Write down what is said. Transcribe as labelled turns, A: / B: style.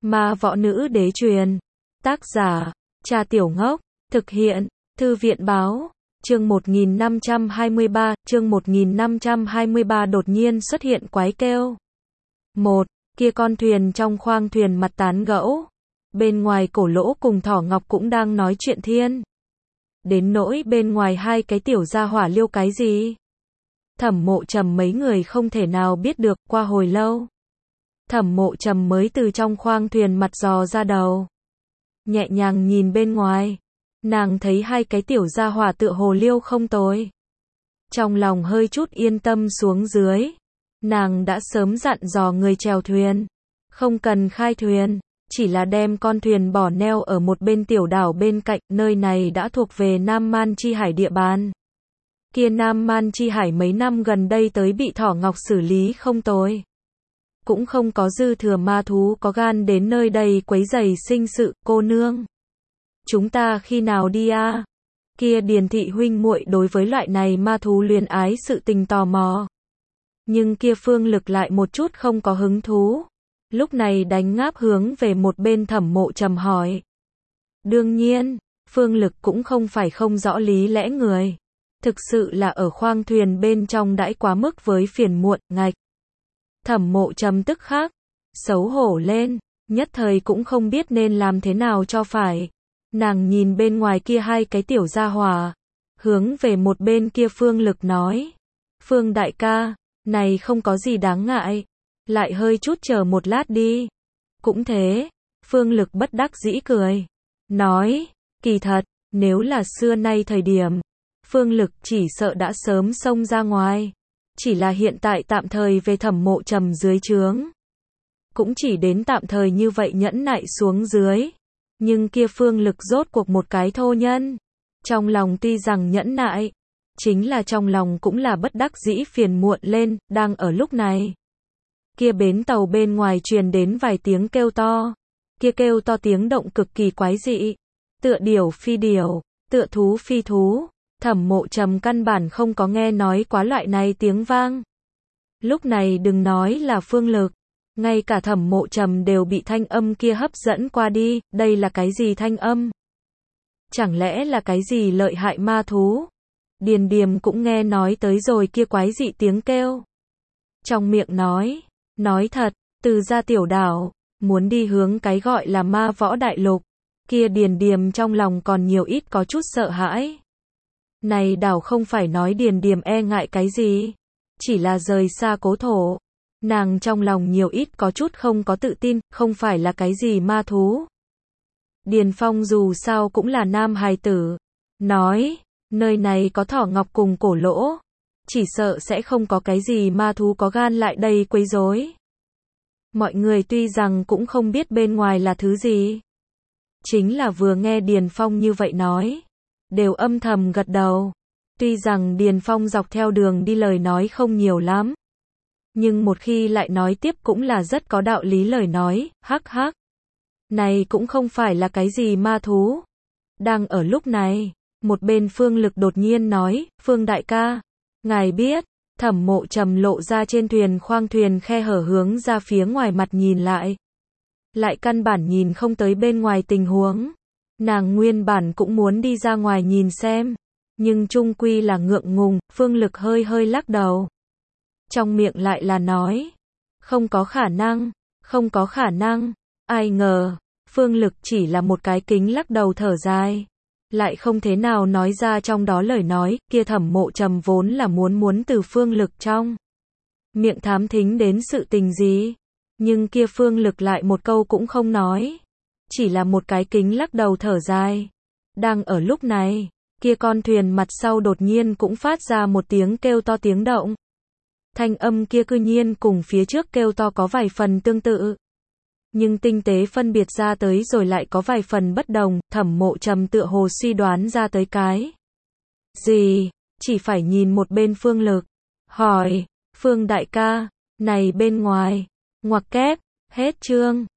A: Ma võ nữ đế truyền. Tác giả, Trà Tiểu Ngốc. Thực hiện, Thư viện báo. Chương 1523, chương 1523 đột nhiên xuất hiện quái kêu. Kia con thuyền trong khoang thuyền mặt tán gẫu. Bên ngoài Cổ Lỗ cùng Thỏ Ngọc cũng đang nói chuyện thiên. Đến nỗi bên ngoài hai cái tiểu gia hỏa liêu cái gì? Thẩm Mộ Trầm mấy người không thể nào biết được. Qua hồi lâu, Thẩm Mộ Trầm mới từ trong khoang thuyền mặt dò ra đầu. Nhẹ nhàng nhìn bên ngoài. Nàng thấy hai cái tiểu gia hỏa tựa hồ liêu không tồi. Trong lòng hơi chút yên tâm xuống dưới. Nàng đã sớm dặn dò người chèo thuyền. Không cần khai thuyền. Chỉ là đem con thuyền bỏ neo ở một bên tiểu đảo bên cạnh. Nơi này đã thuộc về Nam Man Chi Hải địa bàn. Kia Nam Man Chi Hải mấy năm gần đây tới bị Thỏ Ngọc xử lý không tồi. Cũng không có dư thừa ma thú có gan đến nơi đây quấy rầy sinh sự. Cô nương, chúng ta khi nào đi a? Kia Điền thị huynh muội đối với loại này ma thú luyến ái sự tình tò mò. Nhưng kia Phương Lực lại một chút không có hứng thú. Lúc này đánh ngáp hướng về một bên Thẩm Mộ Trầm hỏi. Đương nhiên, Phương Lực cũng không phải không rõ lý lẽ người. Thực sự là ở khoang thuyền bên trong đãi quá mức với phiền muộn, ngạch. Thẩm Mộ Trầm tức khắc xấu hổ lên, nhất thời cũng không biết nên làm thế nào cho phải. Nàng nhìn bên ngoài kia hai cái tiểu gia hỏa, hướng về một bên kia Phương Lực nói. Phương đại ca, này không có gì đáng ngại, lại hơi chút chờ một lát đi. Cũng thế, Phương Lực bất đắc dĩ cười, nói, kỳ thật, nếu là xưa nay thời điểm, Phương Lực chỉ sợ đã sớm xông ra ngoài. Chỉ là hiện tại tạm thời về Thẩm Mộ Trầm dưới trướng. Cũng chỉ đến tạm thời như vậy nhẫn nại xuống dưới. Nhưng kia Phương Lực rốt cuộc một cái thô nhân. Trong lòng tuy rằng nhẫn nại, chính là trong lòng cũng là bất đắc dĩ phiền muộn lên. Đang ở lúc này, kia bến tàu bên ngoài truyền đến vài tiếng kêu to. Kia kêu to tiếng động cực kỳ quái dị. Tựa điểu phi điểu, tựa thú phi thú. Thẩm Mộ Trầm căn bản không có nghe nói quá loại này tiếng vang. Lúc này đừng nói là Phương Lực, ngay cả Thẩm Mộ Trầm đều bị thanh âm kia hấp dẫn qua đi. Đây là cái gì thanh âm? Chẳng lẽ là cái gì lợi hại ma thú? Điền Điềm cũng nghe nói tới rồi kia quái dị tiếng kêu. Trong miệng nói thật, từ ra tiểu đảo, muốn đi hướng cái gọi là ma võ đại lục. Kia Điền Điềm trong lòng còn nhiều ít có chút sợ hãi. Này đảo không phải nói Điền Điềm e ngại cái gì, chỉ là rời xa cố thổ. Nàng trong lòng nhiều ít có chút không có tự tin, không phải là cái gì ma thú. Điền Phong dù sao cũng là nam hài tử, nói, nơi này có Thỏ Ngọc cùng Cổ Lỗ, chỉ sợ sẽ không có cái gì ma thú có gan lại đây quấy rối. Mọi người tuy rằng cũng không biết bên ngoài là thứ gì, chính là vừa nghe Điền Phong như vậy nói, đều âm thầm gật đầu. Tuy rằng Điền Phong dọc theo đường đi lời nói không nhiều lắm, nhưng một khi lại nói tiếp cũng là rất có đạo lý lời nói. Hắc hắc, này cũng không phải là cái gì ma thú. Đang ở lúc này, một bên Phương Lực đột nhiên nói, Phương đại ca, ngài biết. Thẩm Mộ Trầm lộ ra trên thuyền khoang thuyền khe hở hướng ra phía ngoài mặt nhìn lại căn bản nhìn không tới bên ngoài tình huống. Nàng nguyên bản cũng muốn đi ra ngoài nhìn xem, nhưng chung quy là ngượng ngùng. Phương Lực hơi hơi lắc đầu, trong miệng lại là nói, không có khả năng. Ai ngờ, Phương Lực chỉ là một cái kính lắc đầu thở dài, lại không thế nào nói ra trong đó lời nói. Kia Thẩm Mộ Trầm vốn là muốn từ Phương Lực trong miệng thám thính đến sự tình gì, nhưng kia Phương Lực lại một câu cũng không nói, chỉ là một cái kính lắc đầu thở dài. Đang ở lúc này, kia con thuyền mặt sau đột nhiên cũng phát ra một tiếng kêu to tiếng động. Thanh âm kia cư nhiên cùng phía trước kêu to có vài phần tương tự, nhưng tinh tế phân biệt ra tới rồi lại có vài phần bất đồng. Thẩm Mộ Trầm tựa hồ suy đoán ra tới cái gì, chỉ phải nhìn một bên Phương Lực, hỏi, Phương đại ca, này bên ngoài, ngoặc kép, hết chương.